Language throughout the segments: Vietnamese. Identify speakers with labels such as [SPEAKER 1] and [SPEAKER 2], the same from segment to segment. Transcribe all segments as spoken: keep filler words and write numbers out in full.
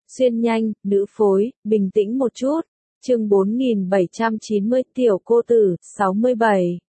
[SPEAKER 1] Xuyên nhanh, nữ phối, bình tĩnh một chút. Chương bốn nghìn bảy trăm chín mươi Tiểu cô tử, sáu mươi bảy.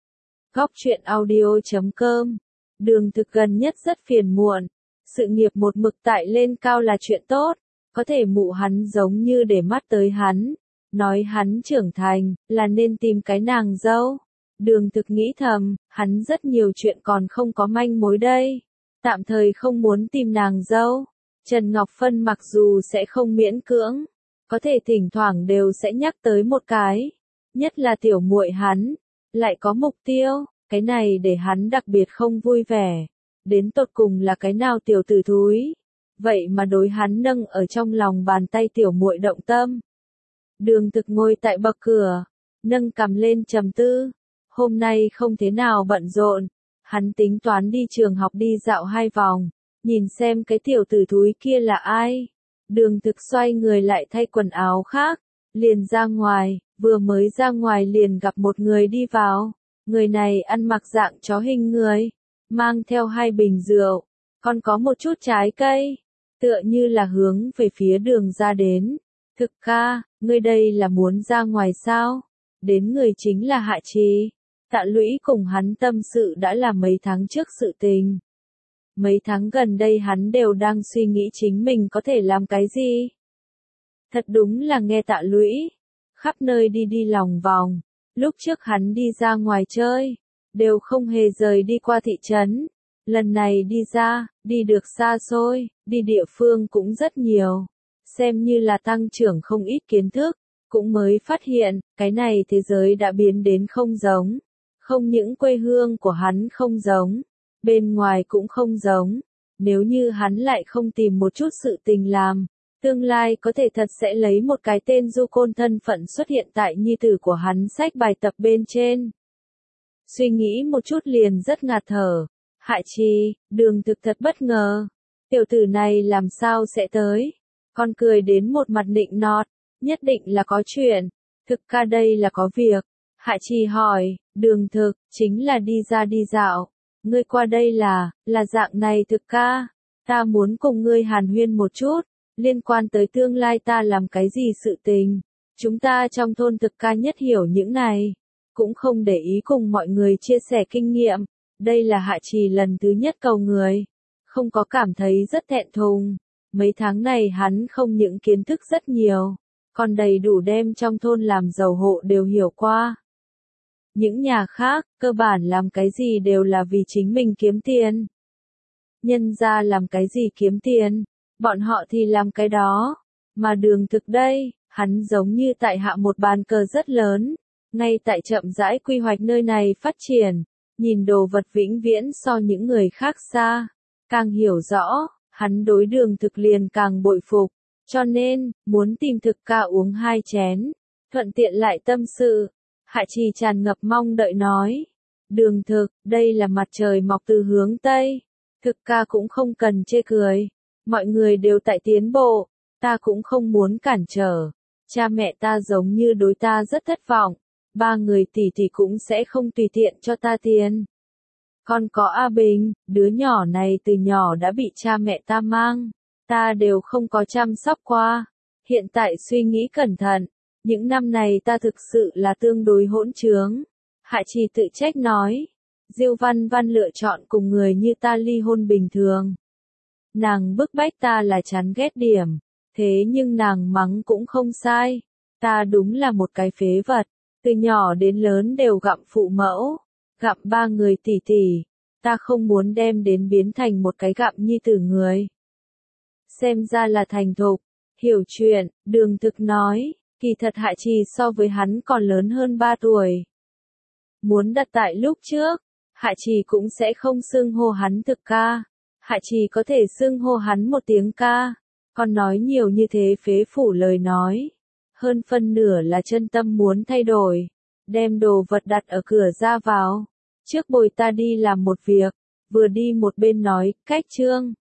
[SPEAKER 1] Góc truyện audio chấm com. Đường Thực gần nhất rất phiền muộn. Sự nghiệp một mực tại lên cao là chuyện tốt. Có thể mụ hắn giống như để mắt tới hắn. Nói hắn trưởng thành, là nên tìm cái nàng dâu. Đường Thực nghĩ thầm, hắn rất nhiều chuyện còn không có manh mối đây. Tạm thời không muốn tìm nàng dâu. Trần Ngọc Phân mặc dù sẽ không miễn cưỡng, có thể thỉnh thoảng đều sẽ nhắc tới một cái. Nhất là tiểu muội hắn, lại có mục tiêu, cái này để hắn đặc biệt không vui vẻ. Đến tột cùng là cái nào tiểu tử thúi, vậy mà đối hắn nâng ở trong lòng bàn tay tiểu muội động tâm. Đường Thực ngồi tại bậc cửa, nâng cằm lên trầm tư. Hôm nay không thế nào bận rộn, hắn tính toán đi trường học đi dạo hai vòng, nhìn xem cái tiểu tử thúi kia là ai. Đường Thực xoay người lại thay quần áo khác, liền ra ngoài, vừa mới ra ngoài liền gặp một người đi vào. Người này ăn mặc dạng chó hình người, mang theo hai bình rượu, còn có một chút trái cây, tựa như là hướng về phía đường ra đến. Thực ca, ngươi đây là muốn ra ngoài sao? Đến người chính là Hạ Trì. Tạ Lũy cùng hắn tâm sự đã là mấy tháng trước sự tình. Mấy tháng gần đây hắn đều đang suy nghĩ chính mình có thể làm cái gì. Thật đúng là nghe Tạ Lũy, khắp nơi đi đi lòng vòng. Lúc trước hắn đi ra ngoài chơi, đều không hề rời đi qua thị trấn. Lần này đi ra, đi được xa xôi, đi địa phương cũng rất nhiều. Xem như là tăng trưởng không ít kiến thức, cũng mới phát hiện, cái này thế giới đã biến đến không giống. Không những quê hương của hắn không giống, bên ngoài cũng không giống. Nếu như hắn lại không tìm một chút sự tình làm, tương lai có thể thật sẽ lấy một cái tên du côn thân phận xuất hiện tại nhi tử của hắn sách bài tập bên trên. Suy nghĩ một chút liền rất ngạt thở. Hạ Trì, Đường Thực thật bất ngờ. Tiểu tử này làm sao sẽ tới? Con cười đến một mặt nịnh nọt, nhất định là có chuyện. Thực ca đây là có việc. Hạ Trì hỏi, Đường Thực, chính là đi ra đi dạo. Ngươi qua đây là, là dạng này Thực ca. Ta muốn cùng ngươi hàn huyên một chút, liên quan tới tương lai ta làm cái gì sự tình. Chúng ta trong thôn Thực ca nhất hiểu những này. Cũng không để ý cùng mọi người chia sẻ kinh nghiệm. Đây là Hạ Trì lần thứ nhất cầu người. Không có cảm thấy rất thẹn thùng. Mấy tháng này hắn không những kiến thức rất nhiều, còn đầy đủ đem trong thôn làm giàu hộ đều hiểu qua. Những nhà khác, cơ bản làm cái gì đều là vì chính mình kiếm tiền. Nhân ra làm cái gì kiếm tiền, bọn họ thì làm cái đó. Mà Đường Thực đây, hắn giống như tại hạ một bàn cờ rất lớn, ngay tại chậm rãi quy hoạch nơi này phát triển, nhìn đồ vật vĩnh viễn so những người khác xa. Càng hiểu rõ, hắn đối Đường Thực liền càng bội phục, cho nên, muốn tìm Thực ca uống hai chén, thuận tiện lại tâm sự. Hạ Trì tràn ngập mong đợi nói, Đường Thực, đây là mặt trời mọc từ hướng Tây, Thực ca cũng không cần chê cười, mọi người đều tại tiến bộ, ta cũng không muốn cản trở, cha mẹ ta giống như đối ta rất thất vọng, ba người tỷ tỷ cũng sẽ không tùy tiện cho ta tiền. Còn có A Bình, đứa nhỏ này từ nhỏ đã bị cha mẹ ta mang, ta đều không có chăm sóc qua, hiện tại suy nghĩ cẩn thận. Những năm này ta thực sự là tương đối hỗn trướng. Hạ Trì tự trách nói. Diêu Văn Văn lựa chọn cùng người như ta ly hôn bình thường. Nàng bức bách ta là chán ghét điểm. Thế nhưng nàng mắng cũng không sai. Ta đúng là một cái phế vật. Từ nhỏ đến lớn đều gặm phụ mẫu. Gặm ba người tỷ tỷ. Ta không muốn đem đến biến thành một cái gặm nhi tử người. Xem ra là thành thục. Hiểu chuyện, Đường Thực nói. Kỳ thật Hạ Trì so với hắn còn lớn hơn ba tuổi. Muốn đặt tại lúc trước, Hạ Trì cũng sẽ không xưng hô hắn Thực ca. Hạ Trì có thể xưng hô hắn một tiếng ca. Còn nói nhiều như thế phế phủ lời nói. Hơn phân nửa là chân tâm muốn thay đổi. Đem đồ vật đặt ở cửa ra vào. Trước bồi ta đi làm một việc. Vừa đi một bên nói, cách trương.